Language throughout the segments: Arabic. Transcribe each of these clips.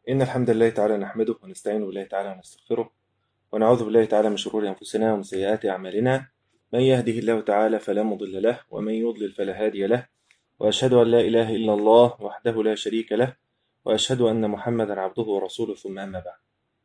إن الحمد لله تعالى نحمده ونستعين بالله تعالى ونستغفره ونعوذ بالله تعالى من شرور أنفسنا ومن سيئات أعمالنا. من يهده الله تعالى فلا مضل له ومن يضلل فلا هادي له، وأشهد أن لا إله إلا الله وحده لا شريك له، وأشهد أن محمدا عبده ورسوله. ثم أما بعد.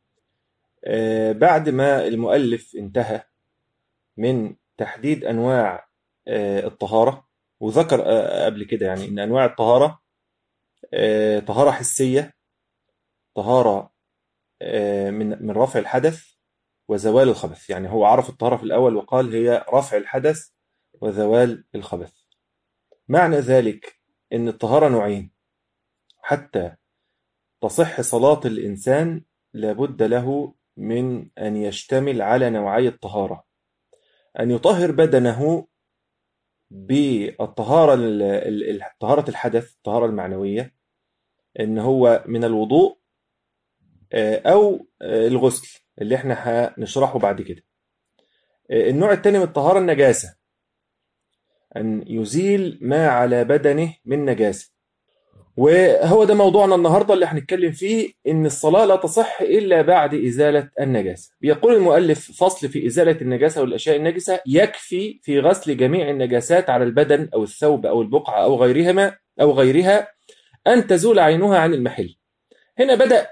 بعد ما المؤلف انتهى من تحديد أنواع الطهارة، وذكر قبل كده يعني إن أنواع الطهارة طهارة حسية، طهارة من رفع الحدث وزوال الخبث. يعني هو عرف الطهارة في الأول وقال هي رفع الحدث وزوال الخبث. معنى ذلك أن الطهارة نوعين. حتى تصح صلاة الإنسان لابد له من أن يشتمل على نوعي الطهارة: أن يطهر بدنه بالطهارة طهارة الحدث، الطهارة المعنوية، أن هو من الوضوء أو الغسل اللي احنا هنشرحه بعد كده. النوع الثاني من الطهارة النجاسة، أن يزيل ما على بدنه من نجاسة. وهو ده موضوعنا النهاردة اللي هنتكلم فيه، إن الصلاة لا تصح إلا بعد إزالة النجاسة. بيقول المؤلف: فصل في إزالة النجاسة والأشياء النجسة: يكفي في غسل جميع النجاسات على البدن أو الثوب أو البقعة أو غيرها أن تزول عينها عن المحل. هنا بدأ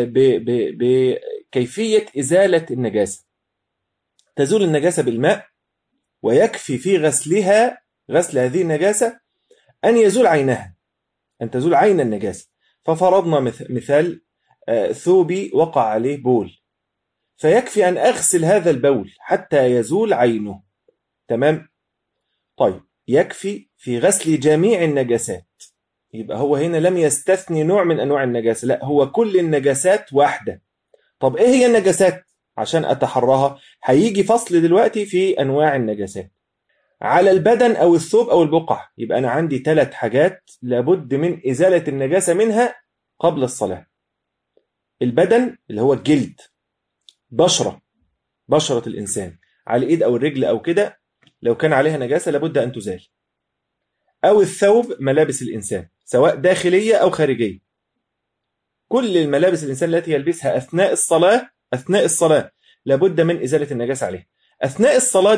بكيفية إزالة النجاسة. تزول النجاسة بالماء، ويكفي في غسل هذه النجاسة أن يزول عينها، أن تزول عين النجاسة. ففرضنا مثال ثوبي وقع عليه بول، فيكفي أن أغسل هذا البول حتى يزول عينه. تمام؟ طيب، يكفي في غسل جميع النجاسات. يبقى هو هنا لم يستثني نوع من أنواع النجاسة، لا، هو كل النجاسات واحدة. طب إيه هي النجاسات؟ عشان أتحرها هيجي فصل دلوقتي في أنواع النجاسات. على البدن أو الثوب أو البقع، يبقى أنا عندي 3 حاجات لابد من إزالة النجاسة منها قبل الصلاة. البدن اللي هو الجلد، بشرة الإنسان على الإيد أو الرجل أو كده، لو كان عليها نجاسة لابد أن تزال. أو الثوب، ملابس الإنسان سواء داخلية أو خارجية. كل الملابس الإنسان التي يلبسها أثناء الصلاة لابد من إزالة النجاسة عليها. أثناء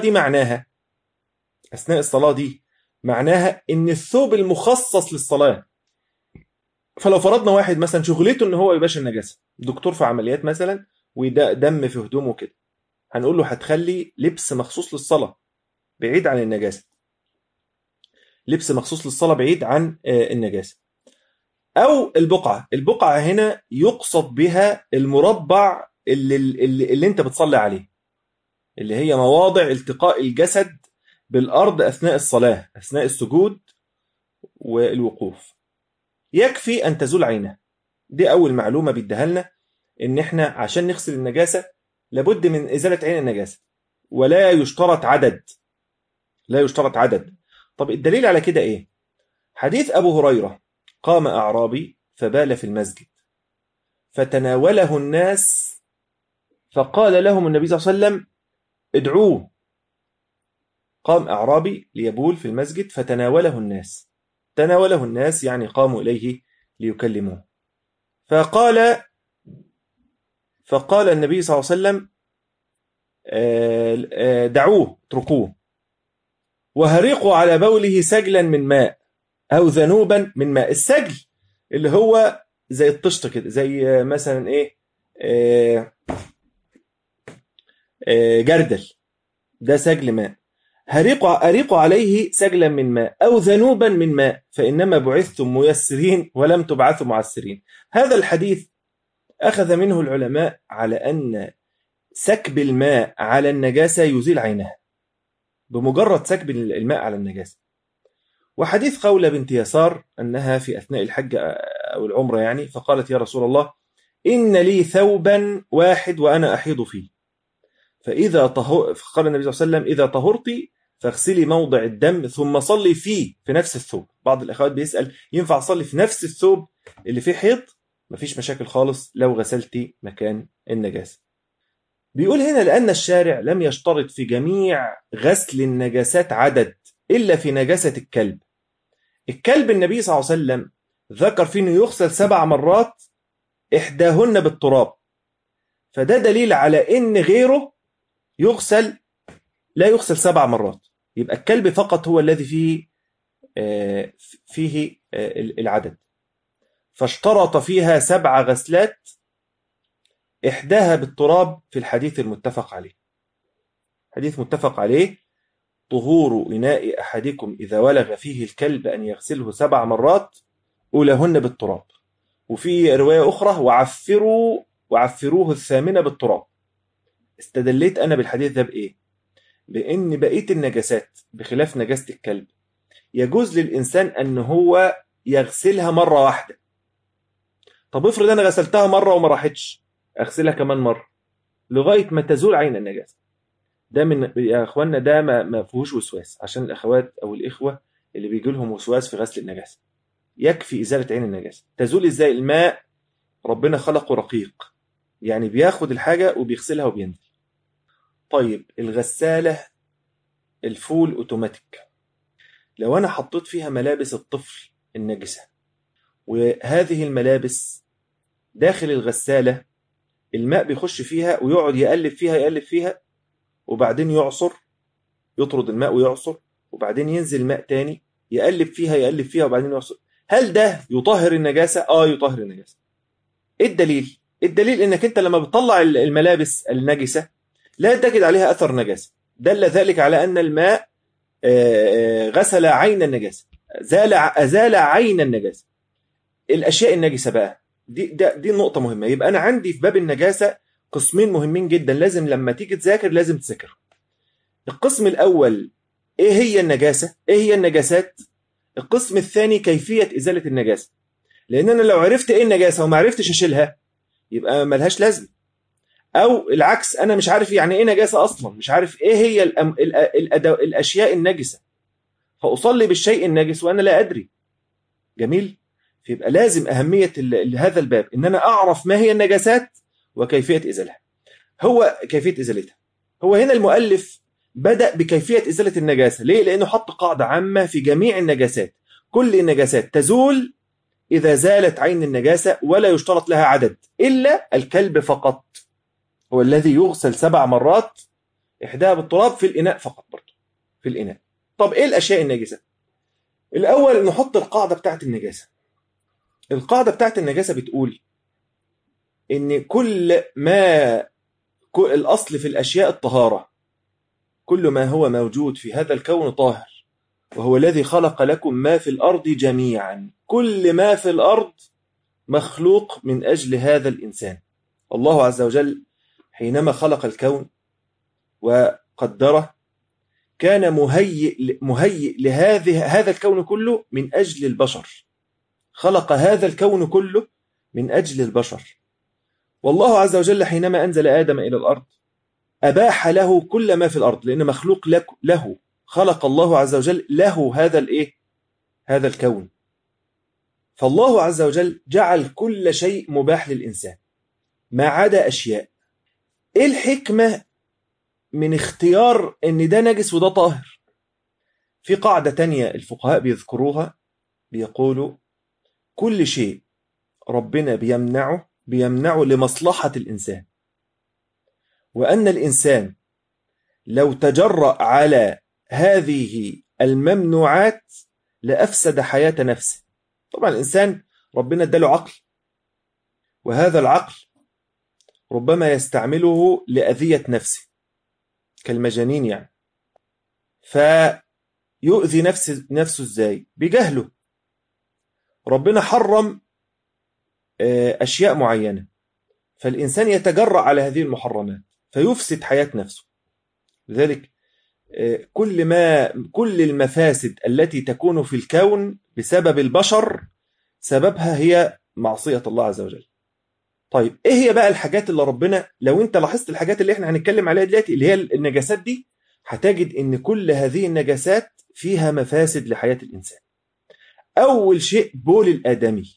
الصلاة دي معناها إن الثوب المخصص للصلاة. فلو فرضنا واحد مثلا شغلته إن هو يباشر النجاسة، دكتور في عمليات مثلا، وده دم في هدومه كده، هنقول له هتخلي لبس مخصوص للصلاة بعيد عن النجاسة. لبس مخصوص للصلاة بعيد عن النجاسة. أو البقعة هنا يقصد بها المربع اللي أنت بتصلي عليه، اللي هي مواضع التقاء الجسد بالأرض أثناء الصلاة، أثناء السجود والوقوف. يكفي أن تزول عينه. دي أول معلومة بيديها لنا، إن إحنا عشان نغسل النجاسة لابد من إزالة عين النجاسة، ولا يشترط عدد. طب الدليل على كده إيه؟ حديث أبو هريرة: قام أعرابي فبال في المسجد فتناوله الناس فقال لهم النبي صلى الله عليه وسلم: ادعوه. قام أعرابي ليبول في المسجد فتناوله الناس يعني قاموا إليه ليكلموه. فقال النبي صلى الله عليه وسلم: دعوه، اتركوه، وهريقوا على بوله سجلا من ماء أو ذنوبا من ماء. السجل اللي هو زي الطشت كده، زي مثلا إيه، جردل، ده سجل ماء. أريقوا عليه سجلا من ماء أو ذنوبا من ماء، فإنما بعثتم ميسرين ولم تبعثوا معسرين. هذا الحديث أخذ منه العلماء على أن سكب الماء على النجاسة يزيل عينها، بمجرد سكب الماء على النجاسة. وحديث خولة بنت يسار أنها في أثناء الحج أو العمرة يعني، فقالت: يا رسول الله، إن لي ثوبا واحد وأنا أحيض فيه، فقال النبي صلى الله عليه وسلم: إذا طهرت فاغسلي موضع الدم ثم صلي فيه في نفس الثوب. بعض الأخوات بيسأل: ينفع أصلي في نفس الثوب اللي فيه حيض؟ مفيش مشاكل خالص لو غسلتي مكان النجاسة. بيقول هنا: لأن الشارع لم يشترط في جميع غسل النجاسات عدد إلا في نجاسة الكلب. النبي صلى الله عليه وسلم ذكر فيه أنه يغسل 7 مرات إحداهن بالتراب، فده دليل على إن غيره يغسل، لا يغسل 7 مرات. يبقى الكلب فقط هو الذي فيه العدد، فاشترط فيها 7 غسلات إحداها بالتراب في الحديث المتفق عليه. حديث متفق عليه: طهور إناء أحدكم إذا ولغ فيه الكلب أن يغسله 7 مرات أولهن بالتراب. وفي رواية أخرى: وعفروه 8 بالتراب. استدليت أنا بالحديث ده بإيه؟ بإن بقية النجاسات بخلاف نجاسة الكلب يجوز للإنسان أن هو يغسلها مرة واحدة. طب افرض أنا غسلتها مرة وما راحتش، أغسلها كمان مرة لغاية ما تزول عين النجاسة. ده من يا أخوانا ده ما فيهوش وسواس، عشان الأخوات أو الإخوة اللي بيجي لهم وسواس في غسل النجاسة. يكفي إزالة عين النجاسة. تزول إزاي؟ الماء ربنا خلقه رقيق، يعني بياخد الحاجة وبيغسلها وبينزل. طيب الغسالة الفول أوتوماتيك، لو أنا حطيت فيها ملابس الطفل النجسة وهذه الملابس داخل الغسالة، الماء بيخش فيها ويقعد يقلب فيها وبعدين يعصر، يطرد الماء ويعصر، وبعدين ينزل ماء تاني يقلب فيها وبعدين يعصر. هل ده يطهر النجاسة؟ يطهر النجاسة. إيه الدليل؟ الدليل إنك أنت لما بتطلع الملابس النجسة لا تجد عليها أثر نجاسة، دل ذلك على أن الماء غسل عين النجاسة، أزال عين النجاسة. الأشياء النجسة بقى دي نقطة مهمة. يبقى أنا عندي في باب النجاسة قسمين مهمين جدا، لازم لما تيجي تذاكر لازم تذاكر. القسم الأول إيه هي النجاسة؟ إيه هي النجاسات؟ القسم الثاني كيفية إزالة النجاسة. لأن أنا لو عرفت إيه النجاسة وما عرفتش أشيلها يبقى ملهاش لازمة. أو العكس، أنا مش عارف يعني إيه نجاسة أصلا، مش عارف إيه هي الأشياء النجسة، فأصلي بالشيء النجس وأنا لا أدري. جميل. فيبقى لازم أهمية هذا الباب إن أنا أعرف ما هي النجاسات وكيفية إزالها. هو كيفية إزالتها، هو هنا المؤلف بدأ بكيفية إزالة النجاسة. ليه؟ لأنه حط قاعدة عامة في جميع النجاسات: كل النجاسات تزول إذا زالت عين النجاسة ولا يشترط لها عدد، إلا الكلب فقط هو الذي يغسل 7 مرات إحداها بالتراب في الإناء فقط، برضه في الإناء. طب إيه الأشياء النجسة؟ الأول نحط القاعدة بتاعت النجاسة. القاعدة بتاعت النجاسة بتقول إن الأصل في الأشياء الطهارة، كل ما هو موجود في هذا الكون طاهر، وهو الذي خلق لكم ما في الأرض جميعا. كل ما في الأرض مخلوق من أجل هذا الإنسان. الله عز وجل حينما خلق الكون وقدره كان مهيئ هذا الكون كله من أجل البشر. خلق هذا الكون كله من أجل البشر. والله عز وجل حينما أنزل آدم إلى الأرض أباح له كل ما في الأرض، لأن مخلوق له، خلق الله عز وجل له هذا الكون. فالله عز وجل جعل كل شيء مباح للإنسان ما عدا أشياء. إيه الحكمة من اختيار إن ده نجس وده طاهر؟ في قاعدة تانية الفقهاء بيذكروها، بيقولوا كل شيء ربنا بيمنعه لمصلحة الإنسان، وأن الإنسان لو تجرأ على هذه الممنوعات لأفسد حياة نفسه. طبعا الإنسان ربنا اداله عقل، وهذا العقل ربما يستعمله لأذية نفسه كالمجانين يعني، فيؤذي نفسه إزاي؟ بجهله. ربنا حرم أشياء معينة، فالإنسان يتجرأ على هذه المحرمات فيفسد حياة نفسه. لذلك كل المفاسد التي تكون في الكون بسبب البشر سببها هي معصية الله عز وجل. طيب ايه هي بقى الحاجات اللي ربنا، لو انت لاحظت الحاجات اللي احنا هنتكلم عليها دلوقتي اللي هي النجاسات دي، هتجد ان كل هذه النجاسات فيها مفاسد لحياة الإنسان. أول شيء بول الآدمي.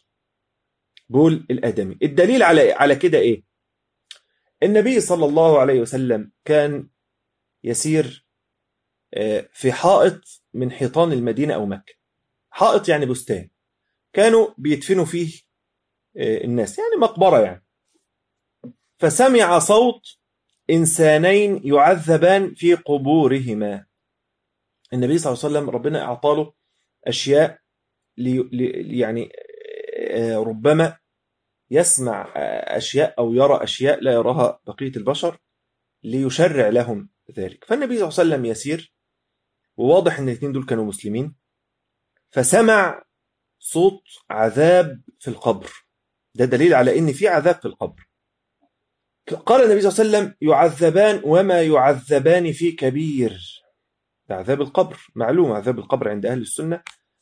الدليل على كده ايه؟ النبي صلى الله عليه وسلم كان يسير في حائط من حيطان المدينة أو مكة. حائط يعني بستان، كانوا بيدفنوا فيه الناس، يعني مقبرة يعني. فسمع صوت إنسانين يعذبان في قبورهما. النبي صلى الله عليه وسلم ربنا أعطاله أشياء يعني ربما يسمع أشياء أو يرى أشياء لا يراها بقية البشر ليشرع لهم ذلك. فالنبي صلى الله عليه وسلم يسير، وواضح أن الاثنين دول كانوا مسلمين، فسمع صوت عذاب في القبر. ده دليل على أن في عذاب في القبر. قال النبي صلى الله عليه وسلم: يعذبان وما يعذبان في كبير. عذاب القبر معلوم، عذاب القبر عند أهل السنة،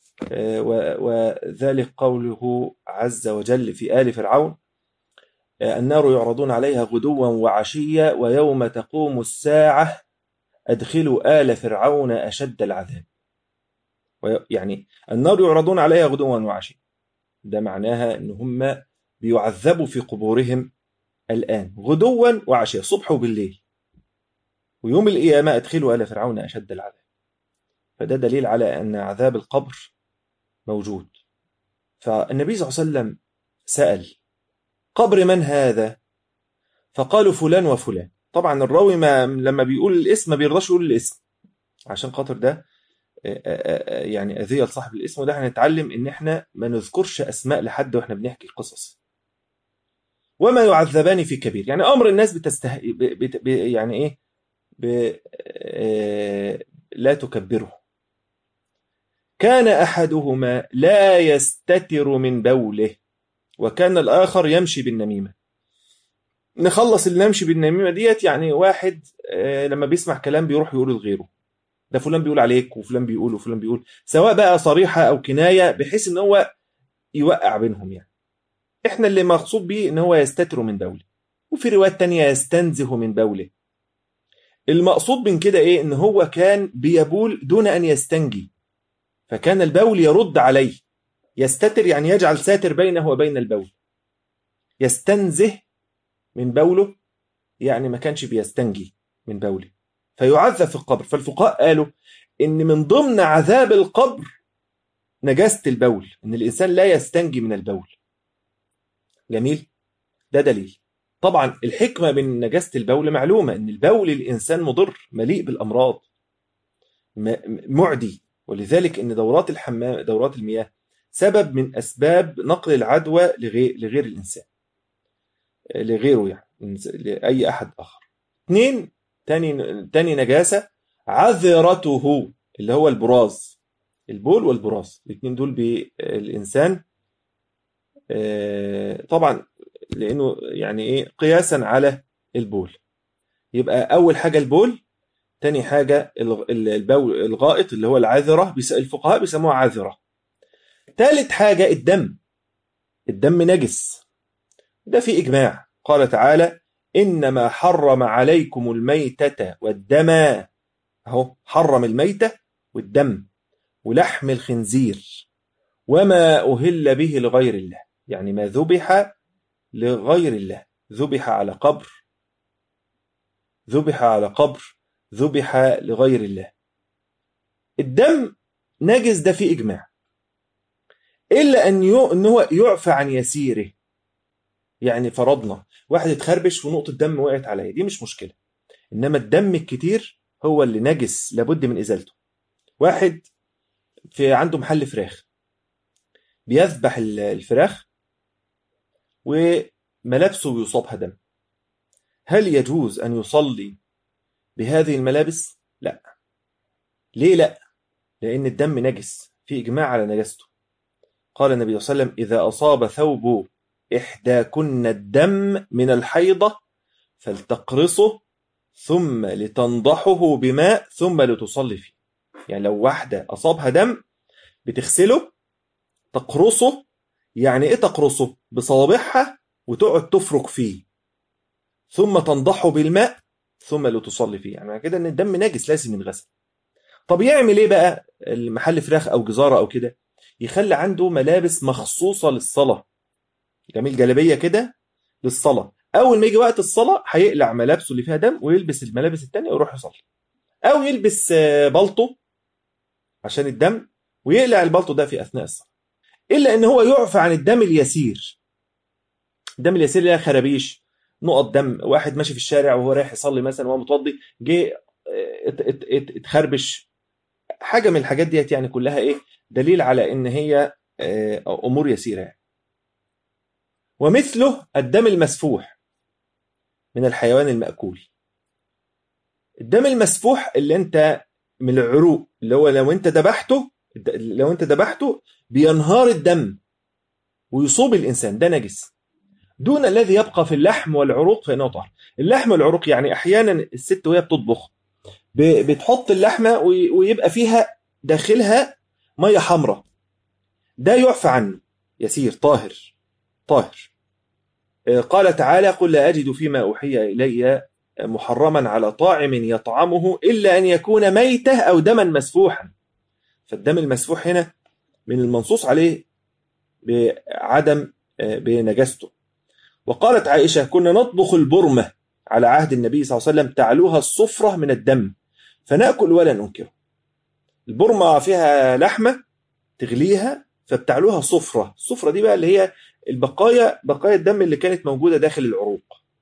وذلك قوله عز وجل في آل فرعون: النار يعرضون عليها غدوا وعشيا ويوم تقوم الساعة أدخلوا آل فرعون أشد العذاب. يعني النار يعرضون عليها غدوا وعشيا، ده معناها أن هم بيعذبوا في قبورهم الآن غدوا وعشيا، صبح وبالليل، ويوم القيامة أدخلوا آل فرعون أشد العذاب. فده دليل على أن عذاب القبر موجود. فالنبي صلى الله عليه وسلم سأل: قبر من هذا؟ فقالوا: فلان وفلان. طبعا الراوي لما بيقول الاسم ما بيرضاش يقول الاسم، عشان خاطر ده يعني أذية لصاحب الاسم. وده هنتعلم ان احنا ما نذكرش اسماء لحد واحنا بنحكي القصص. وما يعذبان في كبير، يعني امر الناس يعني ايه لا تكبره. كان احدهما لا يستتر من بوله وكان الاخر يمشي بالنميمه. نخلص اللي نمشي بالنميمه ديت، يعني واحد لما بيسمع كلام بيروح يقوله لغيره، ده فلان بيقول عليك وفلان بيقول وفلان بيقول، سواء بقى صريحه او كنايه، بحيث ان هو يوقع بينهم. يعني احنا اللي مقصود بيه ان هو يستتر من بوله، وفي روايات تانية يستنزه من بوله. المقصود من كده ايه؟ ان هو كان بيبول دون ان يستنجي، فكان البول يرد عليه. يستتر يعني يجعل ساتر بينه وبين البول. يستنزه من بوله يعني ما كانش بيستنجي من بوله، فيعذب في القبر. فالفقهاء قالوا ان من ضمن عذاب القبر نجاسة البول، ان الانسان لا يستنجي من البول. جميل، ده دليل. طبعا الحكمة من نجاسة البول معلومة، ان البول الانسان مضر مليء بالامراض معدي، ولذلك ان دورات الحمام، دورات المياه، سبب من اسباب نقل العدوى لغير الانسان، لغيره يعني، لاي احد اخر. اثنين، تاني نجاسة عذرته، اللي هو البراز، البول والبراز. الاثنين دول بالانسان طبعا لانه يعني ايه قياسا على البول. يبقى اول حاجة البول، تاني حاجة البول الغائط اللي هو العذرة، الفقهاء بيسموها عذرة. ثالث حاجة الدم. الدم نجس، ده في إجماع. قال تعالى: إنما حرم عليكم الميتة والدم. أهو حرم الميتة والدم ولحم الخنزير وما أهل به لغير الله، يعني ما ذبح لغير الله، ذبح على قبر، ذبح على قبر، ذبح لغير الله. الدم نجس، ده في إجماع، إلا أن هو يعفى عن يسيره. يعني فرضنا واحد اتخربش ونقطة دم وقعت عليه، دي مش مشكلة. إنما الدم الكتير هو اللي نجس، لابد من إزالته. واحد عنده محل فراخ، بيذبح الفراخ وملابسه يصابها دم، هل يجوز أن يصلي بهذه الملابس؟ لا. ليه لا؟ لأن الدم نجس، في إجماع على نجاسته. قال النبي صلى الله عليه وسلم: إذا أصاب ثوب إحداكن الدم من الحيضة فلتقرصه ثم لتنضحه بماء ثم لتصلي فيه. يعني لو واحدة أصابها دم بتغسله، تقرصه. يعني إيه تقرصه؟ بصوابعها وتقعد تفرك فيه، ثم تنضحه بالماء ثم لتصلي فيه. يعني كده إن الدم نجس لازم ينغسل. طب يعمل إيه بقى المحل فراخ أو جزارة أو كده؟ يخلي عنده ملابس مخصوصة للصلاة، جميل، جلابية كده للصلاة. أول ما يجي وقت الصلاة هيقلع ملابسه اللي فيها دم ويلبس الملابس التانية ويروح يصلي، أو يلبس بلطو عشان الدم ويقلع البلطو ده في أثناء الصلاة. إلا أن هو يعفى عن الدم اليسير، الدم اليسير اللي هي خرابيش، نقط دم، واحد ماشي في الشارع وهو رايح يصلي مثلا وهو متوضي جه اتخربش، حاجه من الحاجات ديت يعني كلها ايه؟ دليل على ان هي امور يسيره يعني. ومثله الدم المسفوح من الحيوان المأكول. الدم المسفوح اللي انت من العروق، اللي هو لو انت ذبحته بينهار الدم ويصوب الانسان، ده نجس. دون الذي يبقى في اللحم والعروق فإنه طاهر. اللحم والعروق يعني احيانا الست وهي بتطبخ بتحط اللحمه ويبقى فيها داخلها ميه حمراء، ده يعفى عنه، يسير طاهر طاهر. قال تعالى: قل لا أجد فيما أوحي إلي محرما على طاعم يطعمه إلا أن يكون ميتة أو دما مسفوحا. فالدم المسفوح هنا من المنصوص عليه بعدم بنجاسته. وقالت عائشة: كنا نطبخ البرمة على عهد النبي صلى الله عليه وسلم تعلوها الصفرة من الدم فنأكل ولا ننكره. البرمة فيها لحمة تغليها فبتعلوها صفرة، الصفرة دي بقى اللي هي بقايا الدم اللي كانت موجودة داخل العروق.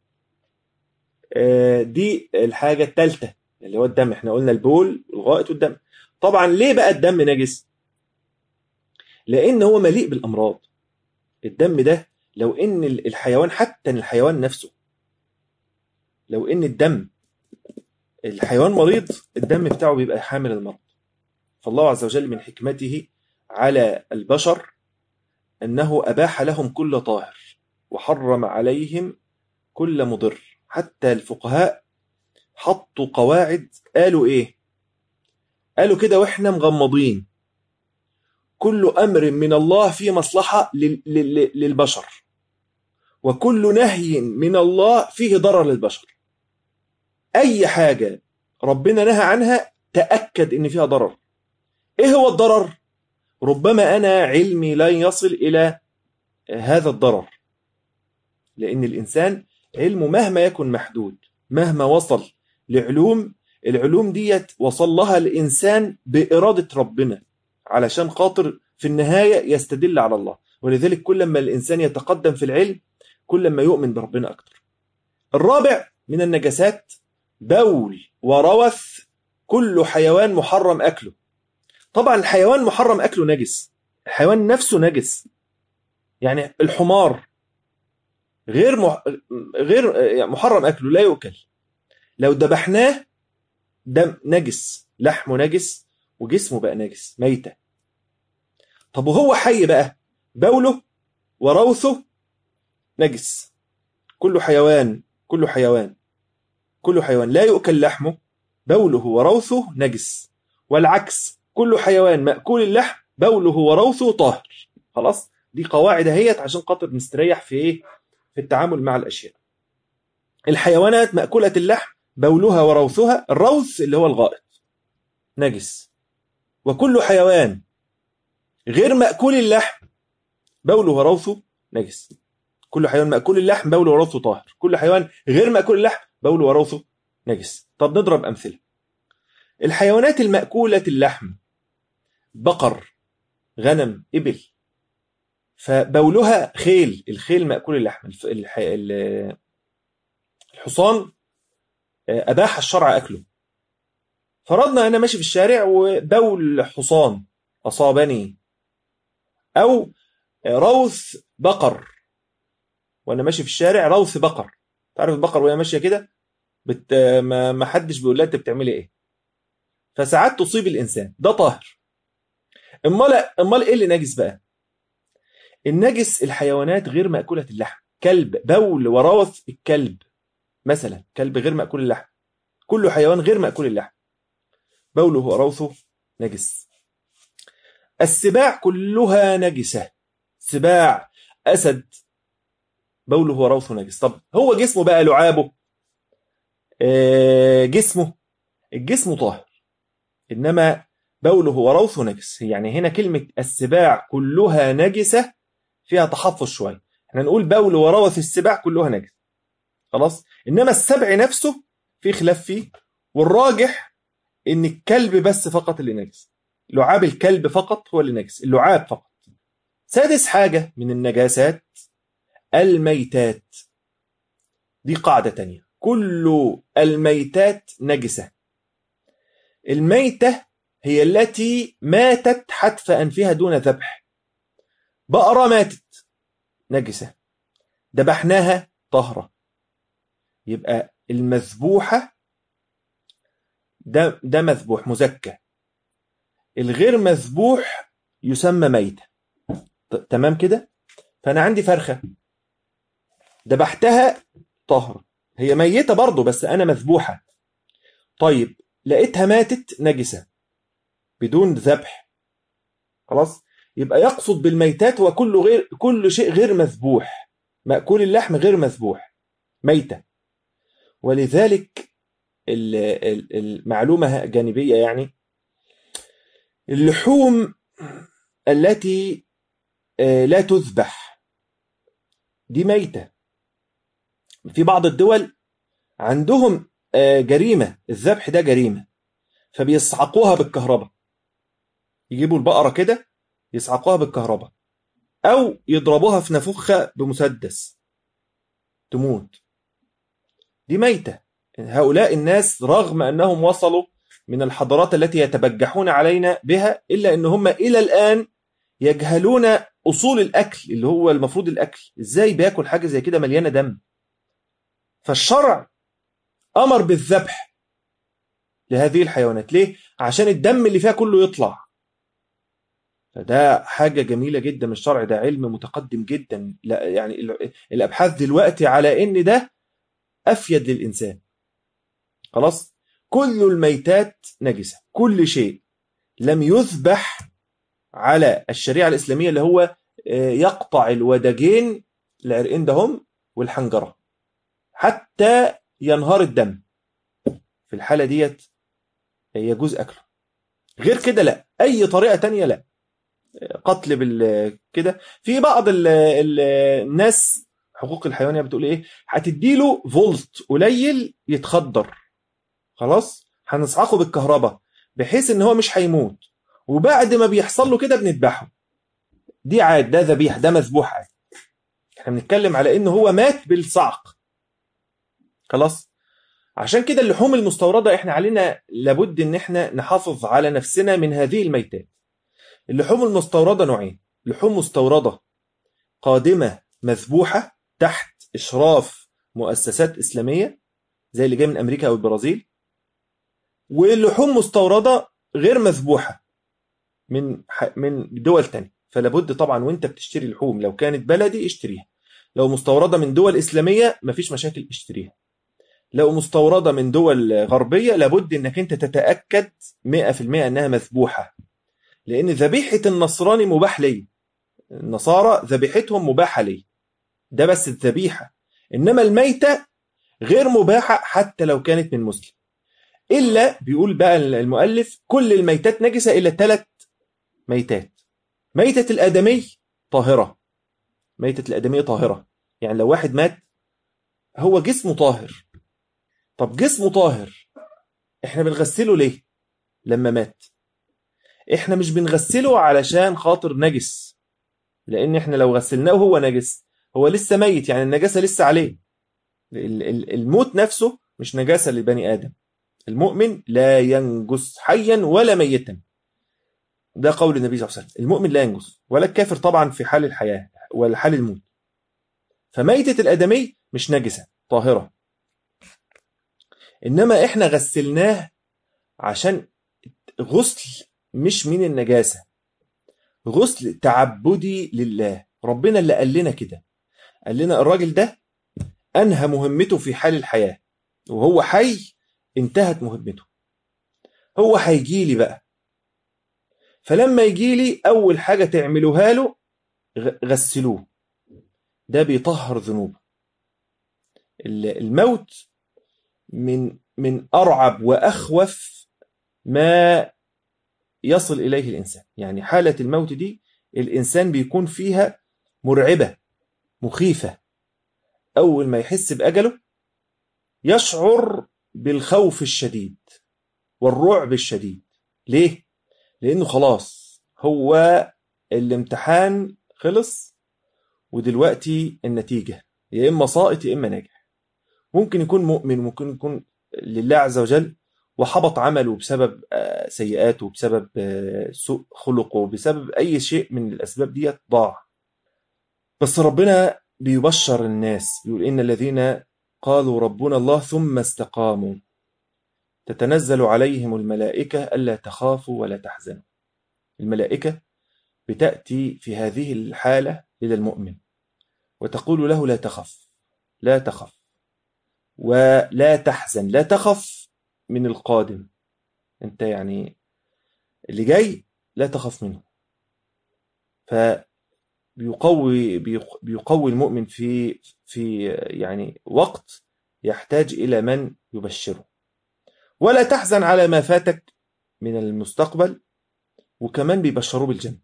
دي الحاجة الثالثة اللي هو الدم. احنا قلنا البول والغائط والدم. طبعا ليه بقى الدم نجس؟ لأن هو مليء بالأمراض. الدم ده لو ان الحيوان، حتى الحيوان نفسه، لو ان الحيوان مريض الدم بتاعه بيبقى حامل المرض. فالله عز وجل من حكمته على البشر أنه أباح لهم كل طاهر وحرم عليهم كل مضر. حتى الفقهاء حطوا قواعد، قالوا إيه؟ قالوا كده وإحنا مغمضين: كل أمر من الله فيه مصلحة للبشر، وكل نهي من الله فيه ضرر للبشر. أي حاجة ربنا نهى عنها تأكد إن فيها ضرر. إيه هو الضرر؟ ربما أنا علمي لا يصل إلى هذا الضرر، لأن الإنسان علمه مهما يكن محدود، مهما وصل العلوم ديت وصل لها الإنسان بإرادة ربنا علشان خاطر في النهاية يستدل على الله. ولذلك كل ما الإنسان يتقدم في العلم كل ما يؤمن بربنا أكتر. الرابع من النجاسات بول وروث كل حيوان محرم أكله. طبعا الحيوان محرم أكله نجس، الحيوان نفسه نجس. يعني الحمار غير محرم أكله، لا يؤكل. لو ذبحناه دم نجس، لحمه نجس، وجسمه بقى نجس، ميتة. طب وهو حي بقى بوله وروثه نجس. كل حيوان لا يؤكل لحمه بوله وروثه نجس، والعكس كل حيوان مأكول اللحم بوله وروثه طاهر. خلاص، دي قواعد اهيت عشان خاطر نستريح في ايه؟ في التعامل مع الاشياء. الحيوانات مأكولة اللحم بولها وروثها، الروث اللي هو الغائط، نجس. وكل حيوان غير مأكول اللحم بوله وروثه نجس. كل حيوان مأكول اللحم بوله وروثه طاهر، كل حيوان غير مأكول اللحم بوله وروثه نجس. طب نضرب أمثلة. الحيوانات المأكولة اللحم بقر، غنم، إبل، فبولها خيل، الخيل مأكول اللحم. الحصان أباح الشرع أكله. فرضنا أنا ماشي في الشارع وبول حصان أصابني، أو روث بقر وأنا ماشي في الشارع، روث بقر. تعرف البقر وهي ماشية كده ما حدش بيقول لها أنت بتعملي إيه، فساعات تصيب الإنسان، ده طاهر. أمال إيه اللي نجس بقى؟ النجس الحيوانات غير مأكولة اللحم. كلب بول وروث الكلب مثلا، كلب غير مأكول اللحم. كل حيوان غير مأكول اللحم بوله وروثه نجس. السباع كلها نجسة، سباع، أسد، بوله وروثه نجس. طب هو جسمه بقى، لعابه، الجسم طاهر، إنما بوله وروثه نجس. يعني هنا كلمة السباع كلها نجسة فيها تحفظ شوية. احنا نقول بول وروث السباع كلها نجس، خلاص. إنما السبع نفسه في خلاف فيه، والراجح إن الكلب بس فقط اللي نجس. لعاب الكلب فقط هو اللي نجس، اللعاب فقط. سادس حاجة من النجاسات الميتات. دي قاعدة تانية، كل الميتات نجسة. الميتة هي التي ماتت حتف أنفها دون ذبح. بقرة ماتت نجسة، ذبحناها طهرة. يبقى المذبوحة ده مذبوح مزكى، الغير مذبوح يسمى ميتة. تمام كده؟ فأنا عندي فرخة ذبحتها طهرة، هي ميتة برضو بس أنا مذبوحة. طيب لقيتها ماتت نجسة بدون ذبح، خلاص، يبقى يقصد بالميتات وكل كل شيء غير مذبوح، مأكول اللحم غير مذبوح ميتة. ولذلك المعلومة جانبية، يعني اللحوم التي لا تذبح دي ميتة. في بعض الدول عندهم جريمة، الذبح ده جريمة، فبيصعقوها بالكهرباء، يجيبوا البقرة كده يصعقوها بالكهرباء أو يضربوها في نافوخها بمسدس تموت، دي ميتة. هؤلاء الناس رغم أنهم وصلوا من الحضارات التي يتبجحون علينا بها، إلا أن هم إلى الآن يجهلون أصول الأكل اللي هو المفروض الأكل، إزاي بياكل حاجة زي كده مليانة دم. فالشرع أمر بالذبح لهذه الحيوانات، ليه؟ عشان الدم اللي فيها كله يطلع. فده حاجة جميلة جدا، الشرع ده علم متقدم جدا، لا يعني الأبحاث دلوقتي على إن ده أفيد للإنسان. خلاص، كل الميتات نجسة، كل شيء لم يذبح على الشريعة الإسلامية، اللي هو يقطع الودجين العرقين دهم والحنجرة حتى ينهار الدم، في الحالة ديت يجوز أكله. غير كده لا، أي طريقة تانية لا. قتل كده، في بعض الناس حقوق الحيوانية بتقول إيه، هتديله فولت قليل يتخدر، خلاص هنصعقه بالكهرباء بحيث ان هو مش هيموت، وبعد ما بيحصل له كده بنذبحه. دي عاد، ده ذبيح، ده مذبوح عاد. احنا بنتكلم على انه هو مات بالصعق، خلاص. عشان كده اللحوم المستوردة احنا علينا لابد ان احنا نحافظ على نفسنا من هذه الميتات. اللحوم المستوردة نوعين، لحوم مستوردة قادمة مذبوحة تحت إشراف مؤسسات إسلامية زي اللي جاي من أمريكا أو البرازيل، واللحوم مستوردة غير مذبوحة من دول تانية. فلا بد طبعا وانت بتشتري لحوم، لو كانت بلدي اشتريها، لو مستوردة من دول إسلامية مفيش مشاكل اشتريها، لو مستوردة من دول غربية لابد انك انت تتأكد 100% انها مذبوحة، لان ذبيحة النصراني مباح لي، النصارى ذبيحتهم مباحة لي، ده بس الذبيحة. انما الميتة غير مباحة حتى لو كانت من مسلم، إلا بيقول بقى المؤلف كل الميتات نجسة إلا 3 ميتات. ميتة الآدمي طاهرة، ميتة الآدمية طاهرة، يعني لو واحد مات هو جسمه طاهر. طب جسمه طاهر احنا بنغسله ليه لما مات؟ احنا مش بنغسله علشان خاطر نجس، لان احنا لو غسلناه هو نجس، هو لسه ميت، يعني النجاسة لسه عليه. الموت نفسه مش نجاسة لبني آدم، المؤمن لا ينجس حيا ولا ميتا، ده قول النبي صلى الله عليه وسلم، المؤمن لا ينجس، ولا الكافر طبعا في حال الحياة ولا حال الموت. فميتة الآدمي مش نجسة طاهرة، إنما إحنا غسلناه عشان غسل مش من النجاسة، غسل تعبدي لله. ربنا اللي قال لنا كده، قال لنا الراجل ده أنهى مهمته في حال الحياة، وهو حي انتهت مهمته، هو هيجي لي بقى. فلما يجي لي أول حاجة تعملوها له غسلوه، ده بيطهر ذنوبه. الموت من أرعب وأخوف ما يصل إليه الإنسان، يعني حالة الموت دي الإنسان بيكون فيها مرعبة مخيفة. أول ما يحس بأجله يشعر بالخوف الشديد والرعب الشديد. ليه؟ لأنه خلاص هو الامتحان خلص ودلوقتي النتيجة يا إما ساقط يا إما ناجح. ممكن يكون مؤمن، ممكن يكون لله عز وجل وحبط عمله بسبب سيئاته، بسبب سوء خلقه، بسبب أي شيء من الأسباب دي ضاع. بس ربنا بيبشر الناس، بيقول إن الذين قالوا ربنا الله ثم استقاموا تتنزل عليهم الملائكة ألا تخافوا ولا تحزنوا. الملائكة بتأتي في هذه الحالة إلى المؤمن وتقول له لا تخف، لا تخف ولا تحزن. لا تخف من القادم، انت يعني اللي جاي لا تخف منه. بيقوي المؤمن في يعني وقت يحتاج إلى من يبشره. ولا تحزن على ما فاتك من المستقبل، وكمان بيبشروه بالجنة.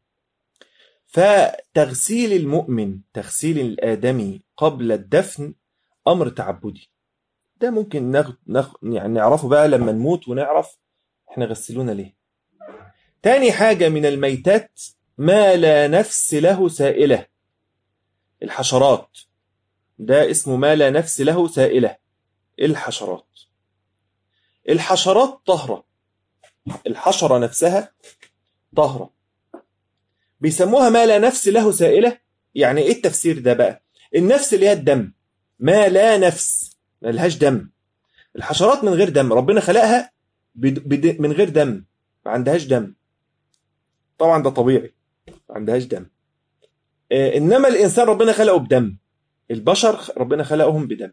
فتغسيل المؤمن، تغسيل الآدمي قبل الدفن أمر تعبدي. ده ممكن يعني نعرفه بقى لما نموت ونعرف احنا غسلونا ليه. تاني حاجة من الميتات ما لا نفس له سائلة، الحشرات. ده اسمه ما لا نفس له سائلة. الحشرات، الحشرات طهرة، الحشرة نفسها طهرة، بيسموها ما لا نفس له سائلة. يعني ايه التفسير ده بقى؟ النفس اللي هي الدم، ما لا نفس ملهاش دم. الحشرات من غير دم، ربنا خلقها من غير دم، ما عندهاش دم. طبعا ده طبيعي، ما عندهاش دم. انما الانسان ربنا خلقه بدم، البشر ربنا خلقهم بدم.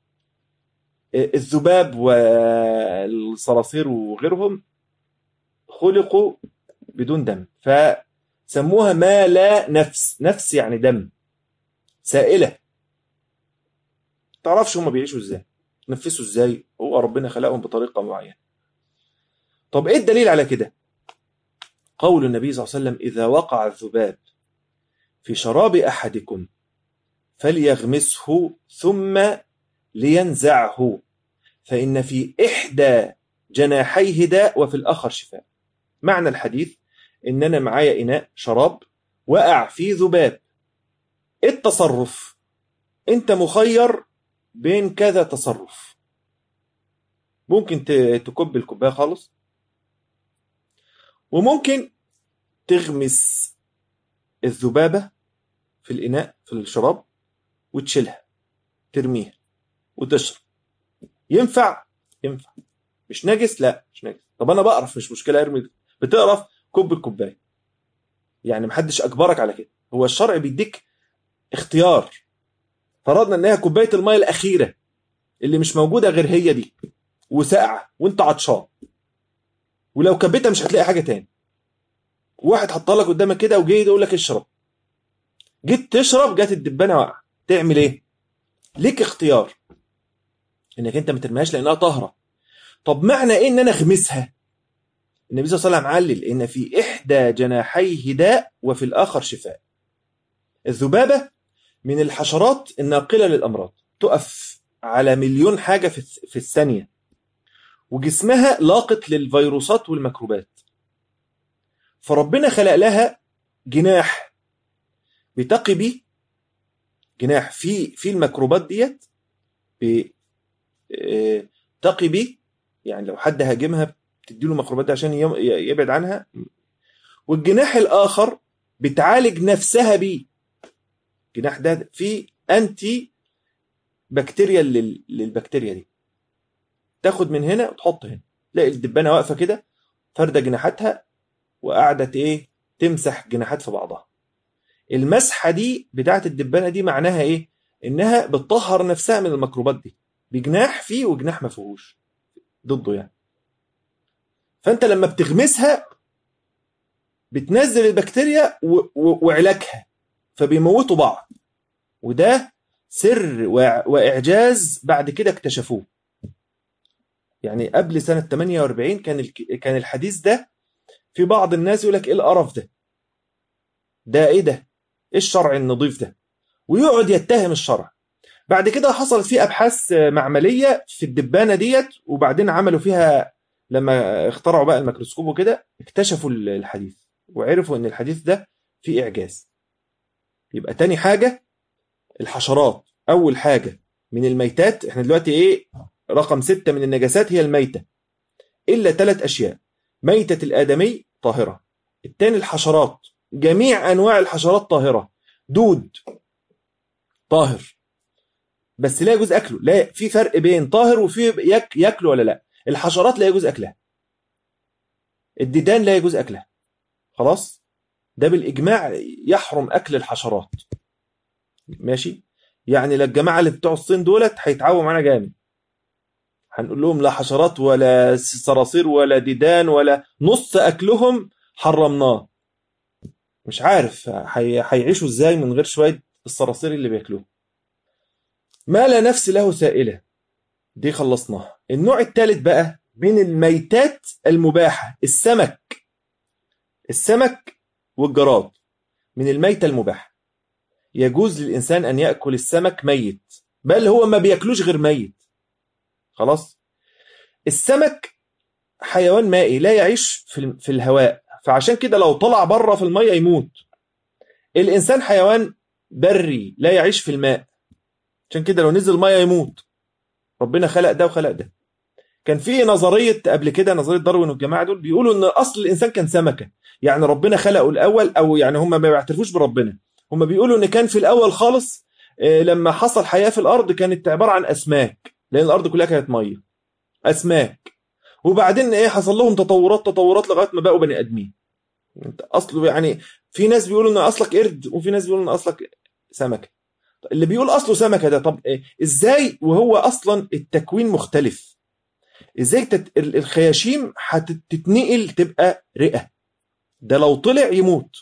الذباب والصراصير وغيرهم خلقوا بدون دم، فسموها ما لا نفس. نفس يعني دم، سائلة. تعرفش هم بيعيشوا ازاي، نفسوا ازاي، هو ربنا خلقهم بطريقة معينة. طب ايه الدليل على كده؟ قول النبي صلى الله عليه وسلم إذا وقع الذباب في شراب أحدكم فليغمسه ثم لينزعه فإن في إحدى جناحيه داء وفي الآخر شفاء. معنى الحديث إن أنا معايا إناء شراب وقع فيه ذباب. التصرف أنت مخير بين كذا تصرف. ممكن تكب الكوباية خالص، وممكن تغمس الذبابة في الإناء في الشراب وتشيلها ترميها وتشرب. ينفع؟ ينفع. مش نجس؟ لا مش نجس. طب أنا بقرف، مش مشكلة ارمي. بتقرف، كب الكوباية. يعني محدش أجبرك على كده، هو الشرع بيديك اختيار. فرضنا إنها كوباية المية الأخيرة اللي مش موجودة غير هي دي، وساقعة وانت عطشان، ولو كبيتها مش هتلاقي حاجة تاني. واحد حطها لك قدامك كده وجاي يقول لك اشرب، جيت تشرب جات الدبانة واقعة، تعمل ايه؟ ليك اختيار انك انت ما ترميهاش لانها طاهرة. طب معنى ايه ان انا اغمسها؟ النبي صلى الله عليه وسلم علل ان في احدى جناحيه داء وفي الاخر شفاء. الذبابة من الحشرات الناقلة للامراض، تقف على مليون حاجة في الثانية، وجسمها لاقط للفيروسات والميكروبات. فربنا خلق لها جناح بتقي بيه، جناح في الميكروبات ديت تقي بيه. يعني لو حد هاجمها بتديله ميكروبات عشان يبعد عنها. والجناح الآخر بتعالج نفسها بيه. الجناح ده فيه أنتي بكتيريا للبكتيريا دي، تاخد من هنا وتحط هنا. تلاقي الدبانة واقفة كده فردة جناحاتها وقعدت ايه تمسح جناحات في بعضها. المسحة دي بتاعت الدبانة دي معناها ايه؟ انها بتطهر نفسها من الميكروبات دي بجناح فيه وجناح ما فيهوش ضده يعني. فانت لما بتغمسها بتنزل البكتيريا وعلاجها، فبيموتوا بعض. وده سر واعجاز بعد كده اكتشفوه. يعني قبل سنة 48 كان الحديث ده في بعض الناس يقول لك ايه القرف ده ايه ده، ايه الشرع النظيف ده، ويقعد يتهم الشرع. بعد كده حصلت فيه ابحاث معمليه في الدبانه ديت، وبعدين عملوا فيها لما اخترعوا بقى الميكروسكوب وكده اكتشفوا الحديث وعرفوا ان الحديث ده فيه اعجاز. يبقى تاني حاجه الحشرات أول حاجة من الميتات. احنا دلوقتي ايه؟ رقم 6 من النجاسات هي الميتة، إلا 3 أشياء. ميتة الآدمي طاهرة. التاني الحشرات، جميع أنواع الحشرات طاهرة. دود طاهر بس لا يجوز أكله. لا، في فرق بين طاهر وفي يأكله ولا لا. الحشرات لا يجوز أكلها، الديدان لا يجوز أكلها، خلاص، ده بالإجماع يحرم أكل الحشرات. ماشي، يعني للجماعة اللي بتوع الصين دولت هيتعاونوا معانا جامد، هنقول لهم لا حشرات ولا صراصير ولا ديدان ولا نص أكلهم حرمناه. مش عارف هيعيشوا ازاي من غير شوية الصراصير اللي بياكلوه. ما لا نفس له سائلة، دي خلصناها. النوع الثالث بقى من الميتات المباحة، السمك والجراد من الميتة المباحة. يجوز للإنسان أن يأكل السمك ميت، بل هو ما بياكلوش غير ميت، خلاص. السمك حيوان مائي لا يعيش في الهواء، فعشان كده لو طلع بره في المية يموت. الإنسان حيوان بري لا يعيش في الماء، عشان كده لو نزل مية يموت. ربنا خلق ده وخلق ده. كان في نظرية قبل كده، نظرية داروين والجماعة دول، بيقولوا ان اصل الانسان كان سمكة، يعني ربنا خلقه الاول، او يعني هم ما بيعترفوش بربنا، هم بيقولوا ان كان في الاول خالص لما حصل حياة في الارض كانت عبارة عن اسماك، لان الارض كلها كانت مية، اسماك. وبعدين ايه، حصل لهم تطورات لغاية ما بقوا بني ادمين. انت اصله يعني، في ناس بيقولوا ان اصلك قرد، وفي ناس بيقولوا ان اصلك سمكة. اللي بيقول اصله سمكة ده، طب إيه؟ ازاي وهو اصلا التكوين مختلف؟ ازاي الخياشيم هتتنقل تبقى رئة؟ ده لو طلع يموت،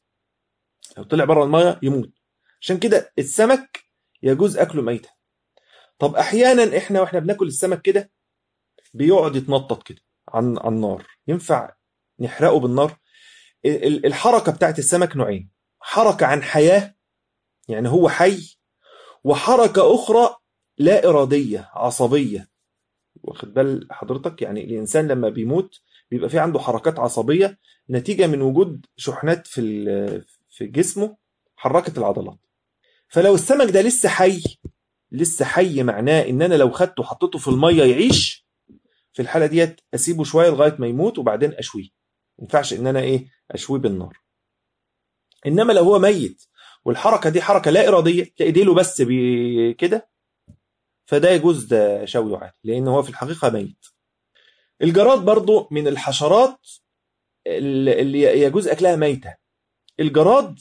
لو طلع بره الميه يموت. عشان كده السمك يجوز اكله ميتا. طب احيانا احنا واحنا بناكل السمك كده بيقعد يتنطط كده عن النار، ينفع نحرقه بالنار؟ الحركه بتاعت السمك نوعين: حركه عن حياه، يعني هو حي، وحركه اخرى لا اراديه عصبيه. واخد بال حضرتك؟ يعني الانسان لما بيموت بيبقى في عنده حركات عصبيه نتيجه من وجود شحنات في جسمه حركت العضلات. فلو السمك ده لسه حي، لسه حي معناه ان انا لو خدته وحطيته في الميه يعيش. في الحاله ديت اسيبه شويه لغايه ما يموت وبعدين اشويه. ما ينفعش ان انا ايه، اشويه بالنار. انما لو هو ميت والحركه دي حركه لا اراديه، تلاقي ديله بس كده، فده يجوز ده شويه عادي، لان هو في الحقيقه ميت. الجراد برضو من الحشرات اللي يجوز أكلها ميتة. الجراد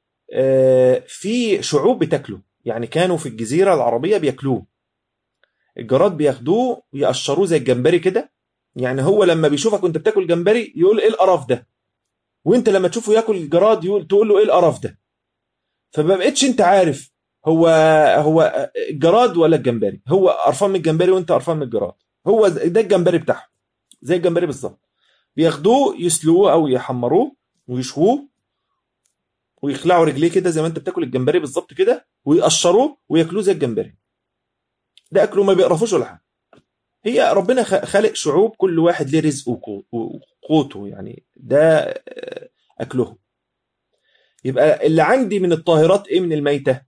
في شعوب بتاكله، يعني كانوا في الجزيرة العربية بياكلوه. الجراد بياخدوه ويقشروه زي الجمبري كده. يعني هو لما بيشوفك وانت بتاكل جمبري يقول ايه القرف ده، وانت لما تشوفه ياكل الجراد تقول له ايه القرف ده. فما بقتش انت عارف هو الجراد ولا الجمبري. هو قرفان من الجمبري وانت قرفان من الجراد. هو ده الجمبري بتاعه، زي الجمبري بالظبط. بياخدوه يسلوه او يحمروه ويشووه ويخلعوا رجليه كده زي ما انت بتاكل الجمبري بالظبط كده، ويقشروه وياكلوه زي الجمبري. ده اكله ما بيقرفوش ولا حاجه. هي ربنا خالق شعوب كل واحد ليه رزقه وقوته، يعني ده اكلهم. يبقى اللي عندي من الطاهرات ايه من الميته؟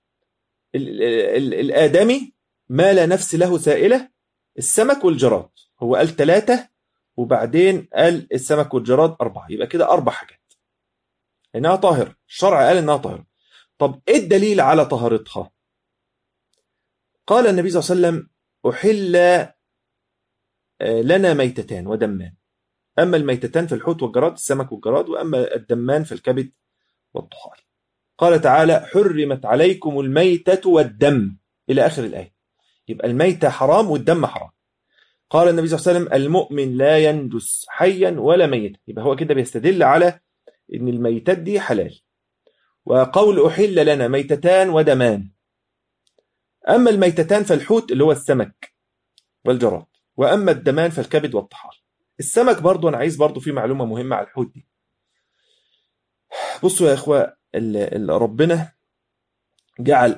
الادمي ما لا نفس له سائله، السمك والجراد. هو قال 3 وبعدين قال السمك والجراد 4، يبقى كده 4 حاجات انها طاهره. الشرع قال انها طاهره. طب ايه الدليل على طهارتها؟ قال النبي صلى الله عليه وسلم: أحل لنا ميتتان ودمان، أما الميتتان في الحوت والجراد، السمك والجراد، وأما الدمان في الكبد والطحال. قال تعالى: حرمت عليكم الميتة والدم، إلى آخر الآية. يبقى الميتة حرام والدم حرام. قال النبي صلى الله عليه وسلم: المؤمن لا يندس حيا ولا ميتا. يبقى هو كده بيستدل على إن الميتات دي حلال. وقول أحل لنا ميتتان ودمان، أما الميتتان فالحوت اللي هو السمك والجراد، وأما الدمان فالكبد والطحال. السمك برضو أنا عايز برضو في معلومة مهمة على الحوت دي. بصوا يا إخوة، ربنا جعل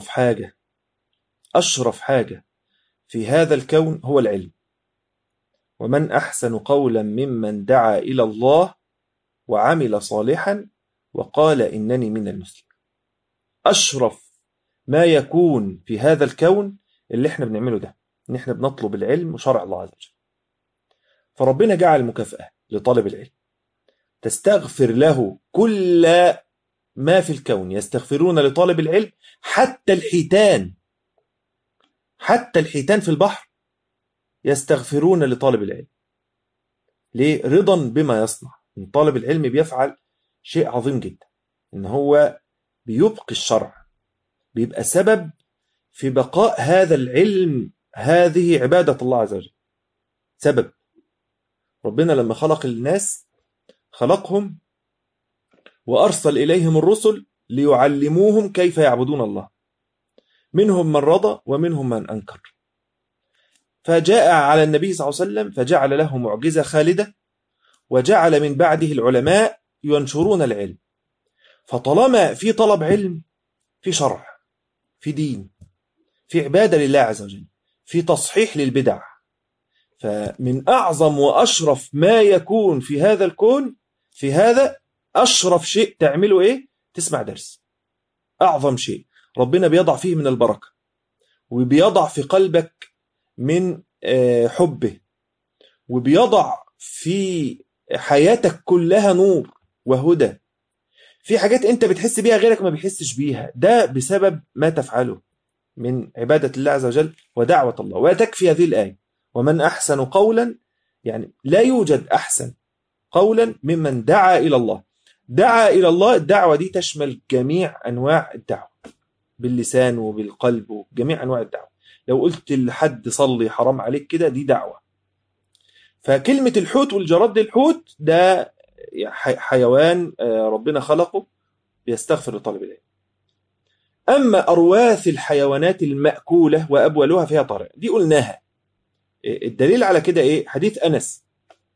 أشرف حاجة في هذا الكون هو العلم. ومن أحسن قولا ممن دعا إلى الله وعمل صالحا وقال إنني من المسلمين. أشرف ما يكون في هذا الكون اللي احنا بنعمله ده، ان احنا بنطلب العلم وشرع الله عز وجل. فربنا جعل مكافأة لطالب العلم، تستغفر له كل ما في الكون، يستغفرون لطالب العلم، حتى الحيتان، حتى الحيتان في البحر يستغفرون لطالب العلم. ليه؟ رضا بما يصنع. ان طالب العلم بيفعل شيء عظيم جدا، ان هو بيبقي الشرع، بيبقى سبب في بقاء هذا العلم. هذه عبادة الله عز وجل، سبب. ربنا لما خلق الناس خلقهم وأرسل إليهم الرسل ليعلموهم كيف يعبدون الله، منهم من رضى ومنهم من أنكر. فجاء على النبي صلى الله عليه وسلم فجعل له معجزة خالدة، وجعل من بعده العلماء ينشرون العلم. فطالما في طلب علم، في شرع، في دين، في عبادة لله عز وجل، في تصحيح للبدع. فمن أعظم وأشرف ما يكون في هذا الكون، في هذا أشرف شيء تعمله إيه؟ تسمع درس. أعظم شيء ربنا بيضع فيه من البركة، وبيضع في قلبك من حبه، وبيضع في حياتك كلها نور وهدى. في حاجات انت بتحس بيها غيرك ما بيحسش بيها، ده بسبب ما تفعله من عبادة الله عز وجل ودعوة الله. وتكفي هذه الآية: ومن أحسن قولا، يعني لا يوجد أحسن قولا ممن دعا إلى الله. دعا إلى الله، الدعوة دي تشمل جميع أنواع الدعوة، باللسان وبالقلب وجميع أنواع الدعوة. لو قلت لحد صلي حرام عليك كده، دي دعوة. فكلمة الحوت والجراد، الحوت ده حيوان ربنا خلقه بيستغفر لطالب العلم. أما أرواث الحيوانات المأكولة وأبولها فيها طارئ، دي قلناها. الدليل على كده إيه؟ حديث أنس: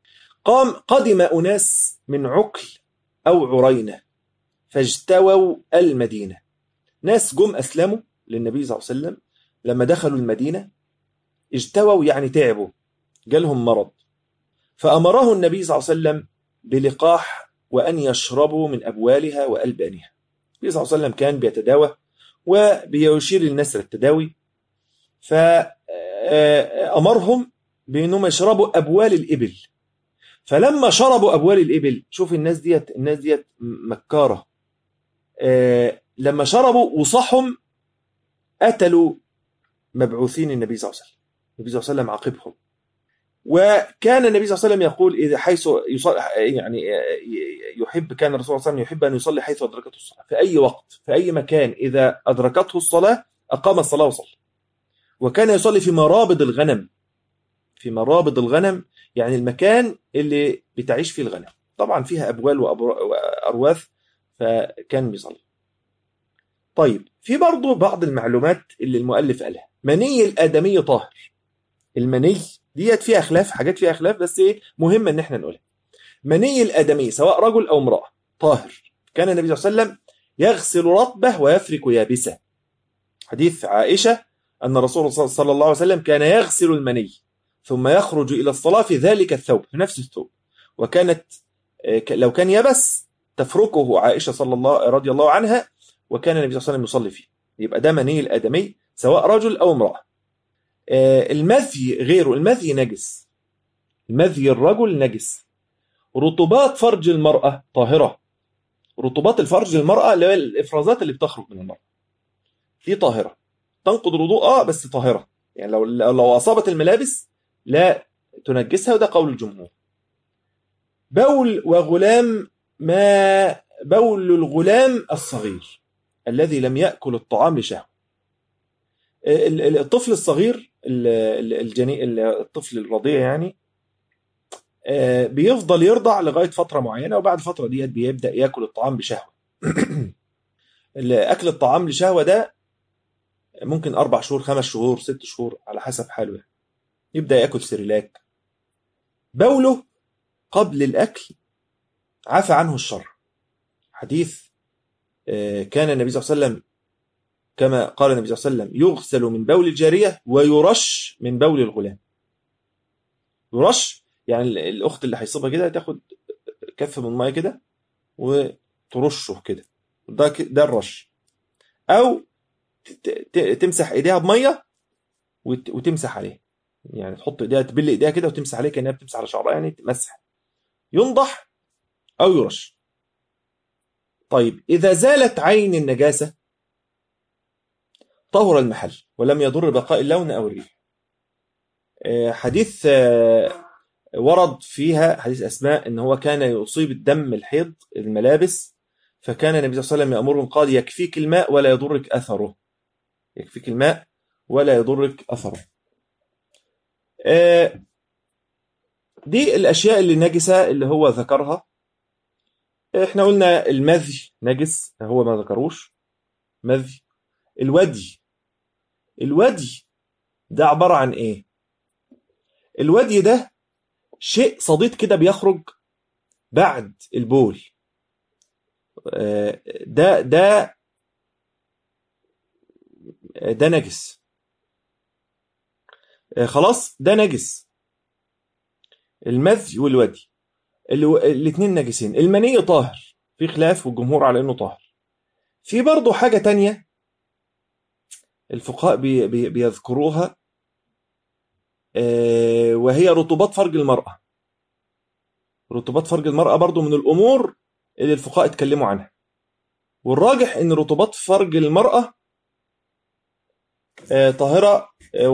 قدم أناس من عقل أو عرينة فاجتووا المدينة. ناس جم أسلموا للنبي صلى الله عليه وسلم، لما دخلوا المدينة اجتووا يعني تعبوا، جالهم مرض، فأمره النبي صلى الله عليه وسلم بلقاح وأن يشربوا من أبوالها وألبانها. النبي صلى الله عليه وسلم كان بيتداوى وبيشير الناس للتداوي، فأمرهم بأنهم يشربوا أبوال الإبل. فلما شربوا أبوال الإبل، شوف الناس ديت مكارة، لما شربوا وصحهم قتلوا مبعوثين النبي صلى الله عليه وسلم. النبي صلى الله عليه وسلم عاقبهم. وكان النبي صلى الله عليه وسلم يقول إذا حيث يعني يحب، كان الرسول صلى الله عليه وسلم يحب أن يصلي حيث أدركته الصلاة، في أي وقت في أي مكان إذا أدركته الصلاة أقام الصلاة وصلى. وكان يصلي في مرابض الغنم، في مرابض الغنم يعني المكان اللي بتعيش فيه الغنم، طبعا فيها أبوال وأرواث، فكان بيصلي. طيب، في برضو بعض المعلومات اللي المؤلف قالها. مني الآدمي طاهر. المني ديت فيها خلاف، حاجات فيها خلاف، بس ايه مهم ان احنا نقولها. مني الآدمي سواء رجل أو امرأة طاهر. كان النبي صلى الله عليه وسلم يغسل رطبه ويفرك يابسه. حديث عائشة أن الرسول صلى الله عليه وسلم كان يغسل المني ثم يخرج إلى الصلاة في ذلك الثوب، في نفس الثوب، وكانت لو كان يبس تفركه عائشة رضي الله عنها، وكان النبي صلى الله عليه وسلم يصلي فيه. يبقى ده مني الآدمي سواء رجل أو امرأة. المذي غيره، المذي نجس، مذي الرجل نجس. رطوبات فرج المرأة طاهرة. رطوبات الفرج المرأة اللي هي الإفرازات اللي بتخرج من المرأة دي طاهرة، تنقض الوضوء بس طاهرة، يعني لو أصابت الملابس لا تنجسها، وده قول الجمهور. بول وغلام، ما بول الغلام الصغير الذي لم يأكل الطعام لشهوة. الطفل الصغير الطفل الرضيع يعني بيفضل يرضع لغاية فترة معينة، وبعد الفترة ديت بيبدأ يأكل الطعام بشهوة. أكل الطعام لشهوة ده ممكن 4 شهور، 5 شهور، 6 شهور على حسب حاله يعني. يبدأ يأكل سيريلاك. بوله قبل الأكل عفى عنه الشر. حديث كان النبي صلى الله عليه وسلم كما قال النبي صلى الله عليه وسلم يغسل من بول الجارية ويرش من بول الغلام. يرش يعني الأخت اللي هيصيبها كده تاخد كف من ميه كده وترشه كده، ده الرش. أو تمسح ايديها بميه وتمسح عليه، يعني تحط ايديها تبل ايديها كده وتمسح عليه كانها بتمسح على شعرها، يعني تمسح. ينضح او يرش. طيب اذا زالت عين النجاسه طهر المحل ولم يضر بقاء اللون او الريح. حديث ورد فيها حديث اسماء ان هو كان يصيب الدم الحيض الملابس، فكان النبي صلى الله عليه وسلم يامرهم قال يكفيك الماء ولا يضرك اثره، يكفيك الماء ولا يضرك اثره. دي الاشياء اللي نجسه اللي هو ذكرها. احنا قلنا المذي نجس، هو ما ذكروش مذي. الودي، الودي ده عباره عن ايه؟ الودي ده شيء صديد كده بيخرج بعد البول. ده ده نجس. خلاص ده نجس. المذي والودي الاثنين نجسين. المني طاهر، في خلاف والجمهور على انه طاهر. في برضه حاجة تانية الفقهاء بيذكروها، وهي رطوبات فرج المرأة. رطوبات فرج المرأة برضه من الأمور اللي الفقهاء اتكلموا عنها، والراجح ان رطوبات فرج المرأة طاهرة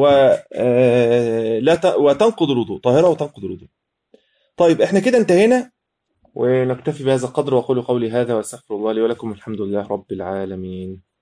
وتنقض الوضوء، طاهرة وتنقض الوضوء. طيب احنا كده انتهينا، ونكتفي بهذا القدر، وأقول قولي هذا واستغفر الله لي ولكم، الحمد لله رب العالمين.